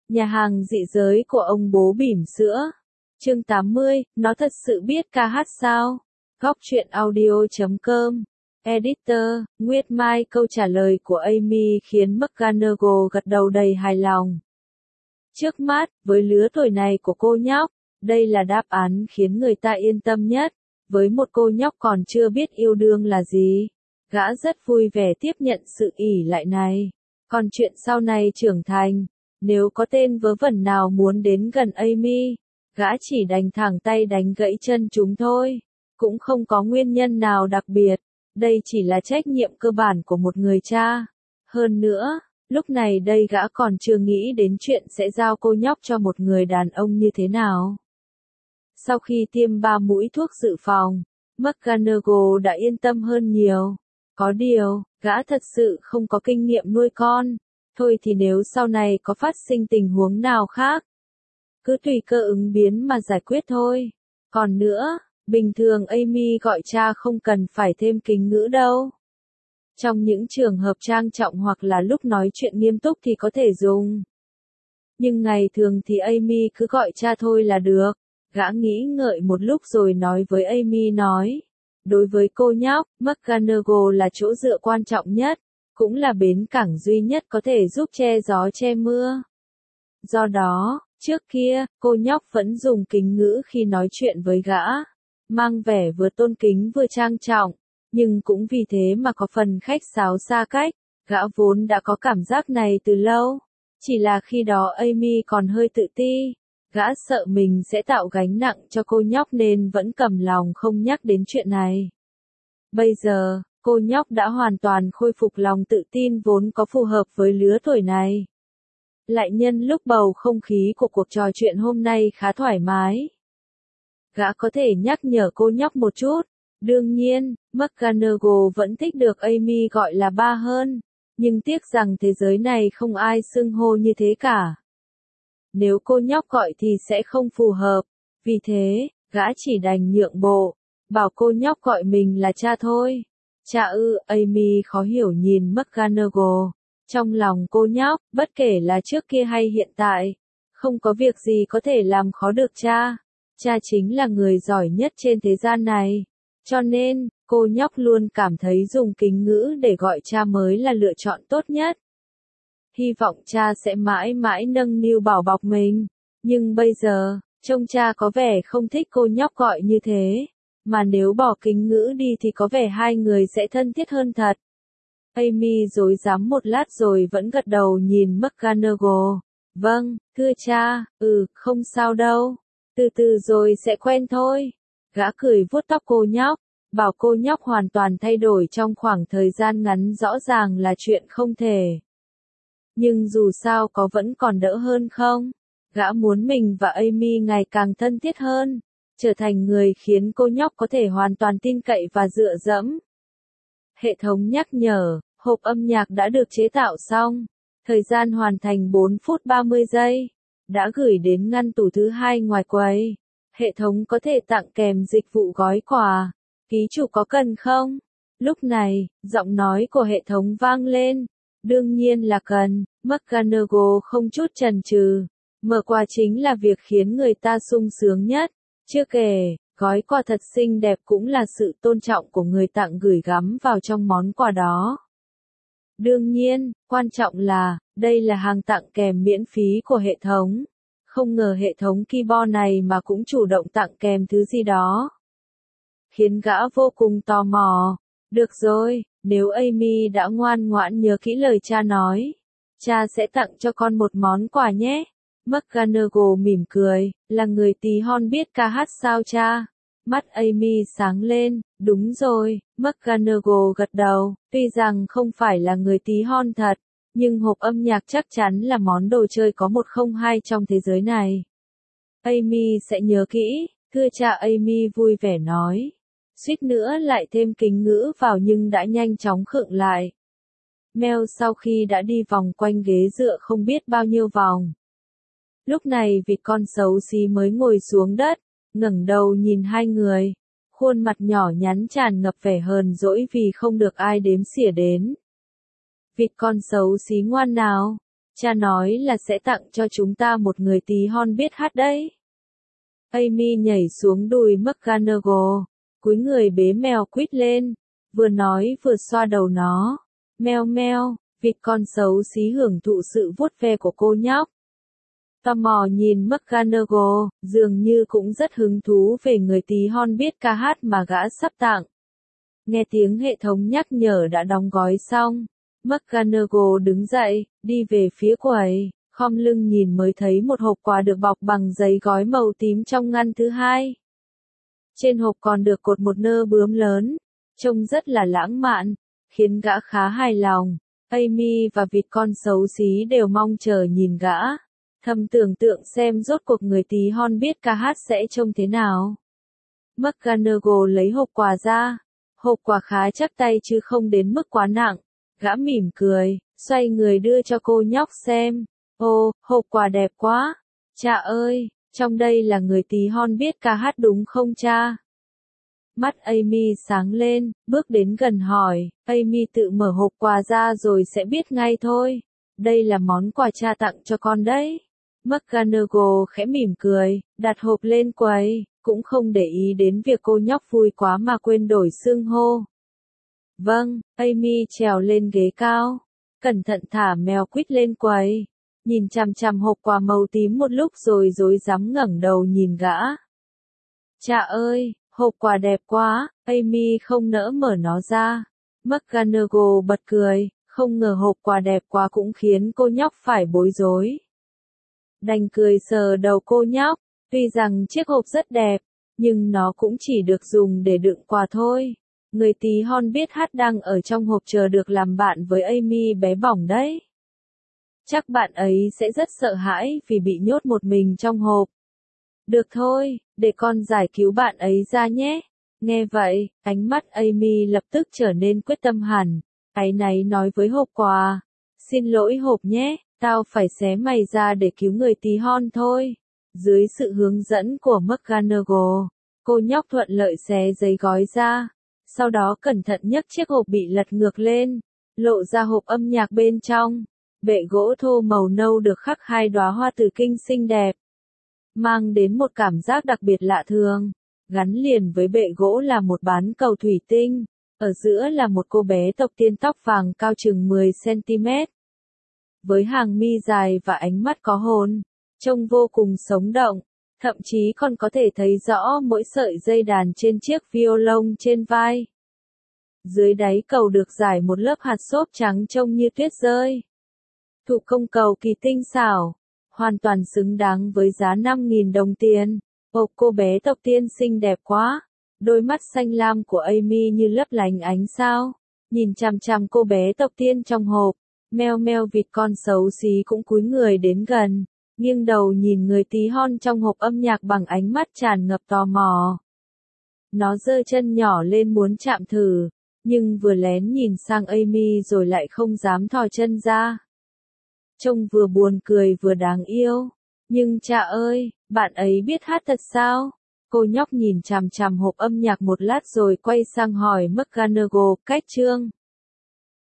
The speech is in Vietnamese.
Nhà hàng dị giới của ông bố bỉm sữa. Chương 80, nó thật sự biết ca hát sao? Góc truyện audio.com. Editor, Nguyệt Mai. Câu trả lời của Amy khiến McGonagall gật đầu đầy hài lòng. Trước mắt, với lứa tuổi này của cô nhóc, đây là đáp án khiến người ta yên tâm nhất. Với một cô nhóc còn chưa biết yêu đương là gì, gã rất vui vẻ tiếp nhận sự ỷ lại này. Còn chuyện sau này trưởng thành, nếu có tên vớ vẩn nào muốn đến gần Amy, gã chỉ đành thẳng tay đánh gãy chân chúng thôi. Cũng không có nguyên nhân nào đặc biệt, đây chỉ là trách nhiệm cơ bản của một người cha. Hơn nữa, lúc này đây gã còn chưa nghĩ đến chuyện sẽ giao cô nhóc cho một người đàn ông như thế nào. Sau khi tiêm 3 mũi thuốc dự phòng, McGonagall đã yên tâm hơn nhiều. Có điều, gã thật sự không có kinh nghiệm nuôi con. Thôi thì nếu sau này có phát sinh tình huống nào khác, cứ tùy cơ ứng biến mà giải quyết thôi. Còn nữa, bình thường Amy gọi cha không cần phải thêm kính ngữ đâu. Trong những trường hợp trang trọng hoặc là lúc nói chuyện nghiêm túc thì có thể dùng. Nhưng ngày thường thì Amy cứ gọi cha thôi là được. Gã nghĩ ngợi một lúc rồi nói với Amy nói. Đối với cô nhóc, McGonagall là chỗ dựa quan trọng nhất, cũng là bến cảng duy nhất có thể giúp che gió che mưa. Do đó, trước kia, cô nhóc vẫn dùng kính ngữ khi nói chuyện với gã, mang vẻ vừa tôn kính vừa trang trọng, nhưng cũng vì thế mà có phần khách sáo xa cách. Gã vốn đã có cảm giác này từ lâu, chỉ là khi đó Amy còn hơi tự ti. Gã sợ mình sẽ tạo gánh nặng cho cô nhóc nên vẫn cầm lòng không nhắc đến chuyện này. Bây giờ, cô nhóc đã hoàn toàn khôi phục lòng tự tin vốn có phù hợp với lứa tuổi này. Lại nhân lúc bầu không khí của cuộc trò chuyện hôm nay khá thoải mái, gã có thể nhắc nhở cô nhóc một chút. Đương nhiên, McGonagall vẫn thích được Amy gọi là ba hơn, nhưng tiếc rằng thế giới này không ai xưng hô như thế cả. Nếu cô nhóc gọi thì sẽ không phù hợp, vì thế, gã chỉ đành nhượng bộ, bảo cô nhóc gọi mình là cha thôi. Cha ư? Amy khó hiểu nhìn McGonagall. Trong lòng cô nhóc, bất kể là trước kia hay hiện tại, không có việc gì có thể làm khó được cha. Cha chính là người giỏi nhất trên thế gian này. Cho nên, cô nhóc luôn cảm thấy dùng kính ngữ để gọi cha mới là lựa chọn tốt nhất. Hy vọng cha sẽ mãi mãi nâng niu bảo bọc mình. Nhưng bây giờ, trông cha có vẻ không thích cô nhóc gọi như thế. Mà nếu bỏ kính ngữ đi thì có vẻ hai người sẽ thân thiết hơn thật. Amy rối rắm một lát rồi vẫn gật đầu nhìn McGonagall. Vâng, thưa cha, không sao đâu. Từ từ rồi sẽ quen thôi. Gã cười vuốt tóc cô nhóc, bảo cô nhóc hoàn toàn thay đổi trong khoảng thời gian ngắn rõ ràng là chuyện không thể. Nhưng dù sao có vẫn còn đỡ hơn không? Gã muốn mình và Amy ngày càng thân thiết hơn, trở thành người khiến cô nhóc có thể hoàn toàn tin cậy và dựa dẫm. Hệ thống nhắc nhở, hộp âm nhạc đã được chế tạo xong. Thời gian hoàn thành 4 phút 30 giây. Đã gửi đến ngăn tủ thứ 2 ngoài quầy. Hệ thống có thể tặng kèm dịch vụ gói quà. Ký chủ có cần không? Lúc này, giọng nói của hệ thống vang lên. Đương nhiên là cần. McGonagall không chút chần chừ. Mở quà chính là việc khiến người ta sung sướng nhất. Chưa kể, gói quà thật xinh đẹp cũng là sự tôn trọng của người tặng gửi gắm vào trong món quà đó. Đương nhiên, quan trọng là, đây là hàng tặng kèm miễn phí của hệ thống. Không ngờ hệ thống keyboard này mà cũng chủ động tặng kèm thứ gì đó. Khiến gã vô cùng tò mò. Được rồi, nếu Amy đã ngoan ngoãn nhớ kỹ lời cha nói, cha sẽ tặng cho con một món quà nhé. McGonagall mỉm cười, là người tí hon biết ca hát sao cha? Mắt Amy sáng lên, đúng rồi, McGonagall gật đầu, tuy rằng không phải là người tí hon thật, nhưng hộp âm nhạc chắc chắn là món đồ chơi có 102 trong thế giới này. Amy sẽ nhớ kỹ, thưa cha. Amy vui vẻ nói. Suýt nữa lại thêm kính ngữ vào nhưng đã nhanh chóng khựng lại. Mel sau khi đã đi vòng quanh ghế dựa không biết bao nhiêu vòng. Lúc này vịt con xấu xí mới ngồi xuống đất, ngẩng đầu nhìn hai người. Khuôn mặt nhỏ nhắn tràn ngập vẻ hờn dỗi vì không được ai đếm xỉa đến. Vịt con xấu xí ngoan nào, Cha nói là sẽ tặng cho chúng ta một người tí hon biết hát đấy. Amy nhảy xuống đùi McGonagall, cúi người bế mèo quýt lên, vừa nói vừa xoa đầu nó. Meo meo, vịt con xấu xí hưởng thụ sự vuốt ve của cô nhóc. Tò mò nhìn McGonagall, dường như cũng rất hứng thú về người tí hon biết ca hát mà gã sắp tặng. Nghe tiếng hệ thống nhắc nhở đã đóng gói xong, McGonagall đứng dậy, đi về phía quầy, khom lưng nhìn mới thấy một hộp quà được bọc bằng giấy gói màu tím trong ngăn thứ hai. Trên hộp còn được cột một nơ bướm lớn, trông rất là lãng mạn, khiến gã khá hài lòng. Amy và vịt con xấu xí đều mong chờ nhìn gã, thầm tưởng tượng xem rốt cuộc người tí hon biết ca hát sẽ trông thế nào. McGonagall lấy hộp quà ra, hộp quà khá chắc tay chứ không đến mức quá nặng. Gã mỉm cười, xoay người đưa cho cô nhóc xem. Ô, hộp quà đẹp quá. Cha ơi, trong đây là người tí hon biết ca hát đúng không cha? Mắt Amy sáng lên, bước đến gần hỏi. Amy tự mở hộp quà ra rồi sẽ biết ngay thôi. Đây là món quà cha tặng cho con đấy. McGonagall khẽ mỉm cười, đặt hộp lên quầy, cũng không để ý đến việc cô nhóc vui quá mà quên đổi xưng hô. Vâng, Amy trèo lên ghế cao, cẩn thận thả mèo quýt lên quầy, nhìn chằm chằm hộp quà màu tím một lúc rồi rối rắm ngẩng đầu nhìn gã. Cha ơi, hộp quà đẹp quá, Amy không nỡ mở nó ra. McGonagall bật cười, không ngờ hộp quà đẹp quá cũng khiến cô nhóc phải bối rối. Đành cười sờ đầu cô nhóc, tuy rằng chiếc hộp rất đẹp, nhưng nó cũng chỉ được dùng để đựng quà thôi. Người tí hon biết hát đang ở trong hộp chờ được làm bạn với Amy bé bỏng đấy. Chắc bạn ấy sẽ rất sợ hãi vì bị nhốt một mình trong hộp. Được thôi, để con giải cứu bạn ấy ra nhé. Nghe vậy, ánh mắt Amy lập tức trở nên quyết tâm hẳn. Áy náy nói với hộp quà. Xin lỗi hộp nhé, tao phải xé mày ra để cứu người tí hon thôi. Dưới sự hướng dẫn của McGonagall, cô nhóc thuận lợi xé giấy gói ra. Sau đó cẩn thận nhấc chiếc hộp bị lật ngược lên, lộ ra hộp âm nhạc bên trong. Bệ gỗ thô màu nâu được khắc hai đóa hoa tử kinh xinh đẹp, mang đến một cảm giác đặc biệt lạ thường. Gắn liền với bệ gỗ là một bán cầu thủy tinh, ở giữa là một cô bé tộc tiên tóc vàng cao chừng 10 cm. Với hàng mi dài và ánh mắt có hồn, trông vô cùng sống động, thậm chí còn có thể thấy rõ mỗi sợi dây đàn trên chiếc violon trên vai. Dưới đáy cầu được rải một lớp hạt xốp trắng trông như tuyết rơi. Thủ công cầu kỳ tinh xảo, hoàn toàn xứng đáng với giá 5.000 đồng tiền. Ồ, cô bé tộc tiên xinh đẹp quá. Đôi mắt xanh lam của Amy như lấp lánh ánh sao. Nhìn chằm chằm cô bé tộc tiên trong hộp. Meo meo vịt con xấu xí cũng cúi người đến gần, nghiêng đầu nhìn người tí hon trong hộp âm nhạc bằng ánh mắt tràn ngập tò mò. Nó giơ chân nhỏ lên muốn chạm thử, nhưng vừa lén nhìn sang Amy rồi lại không dám thò chân ra. Trông vừa buồn cười vừa đáng yêu. Nhưng cha ơi, bạn ấy biết hát thật sao? Cô nhóc nhìn chằm chằm hộp âm nhạc một lát rồi quay sang hỏi McGonagall, cách chương.